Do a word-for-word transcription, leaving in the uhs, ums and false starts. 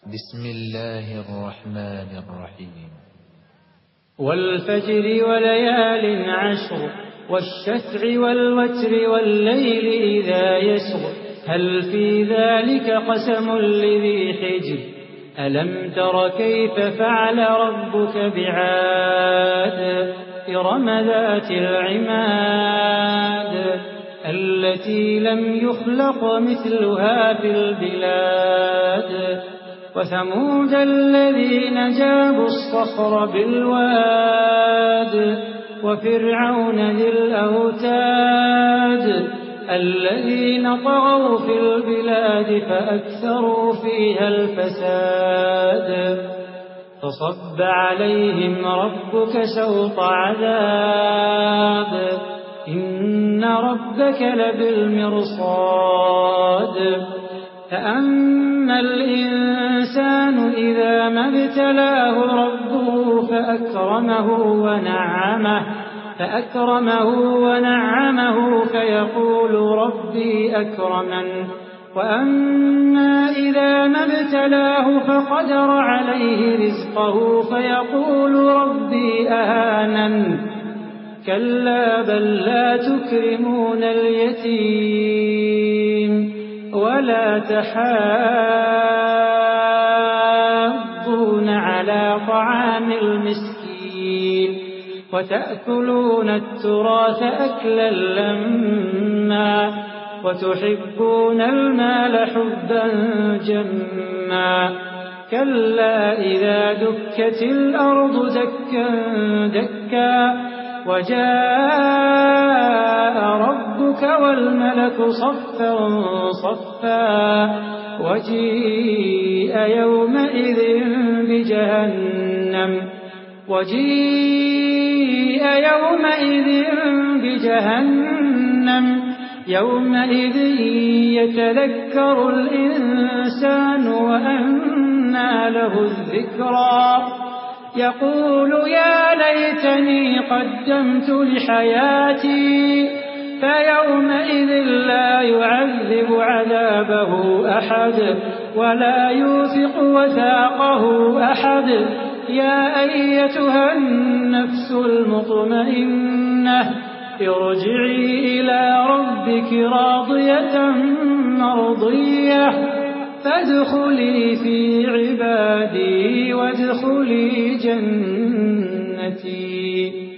بسم الله الرحمن الرحيم والفجر وليال عشر والشفع والوتر والليل إذا يسر هل في ذلك قسم لذي حجر ألم تر كيف فعل ربك بعاد إرم ذات العماد التي لم يخلق مثلها في البلاد وثمود الذين جابوا الصخر بالواد وفرعون ذي الأوتاد الذين طغوا في البلاد فأكثروا فيها الفساد فصب عليهم ربك سوط عذاب إن ربك لبالمرصاد فأما الإنسان إذا ما ابتلاه ربه فأكرمه ونعمه فأكرمه ونعمه فيقول ربي أكرمن وأما إذا ما ابتلاه فقدر عليه رزقه فيقول ربي أهانن كلا بل لا تكرمون اليتيم ولا تحاضون على طعام المسكين وتأكلون التراث أكلا لما وتحبون المال حبا جما كلا إذا دكت الأرض دكا دكا وجاء ربك والملك صفا صفا وجيء يومئذ بجهنم وجيء يومئذ بجهنم يومئذ يتذكر الإنسان وأنى له الذكرى يقول يا ليتني قدمت لحياتي فيومئذ لا يعذب عذابه أحد ولا يوثق وثاقه أحد يا أيتها النفس المطمئنة ارجعي إلى ربك راضية مرضية فادخلي في عبادي وادخلي جنتي.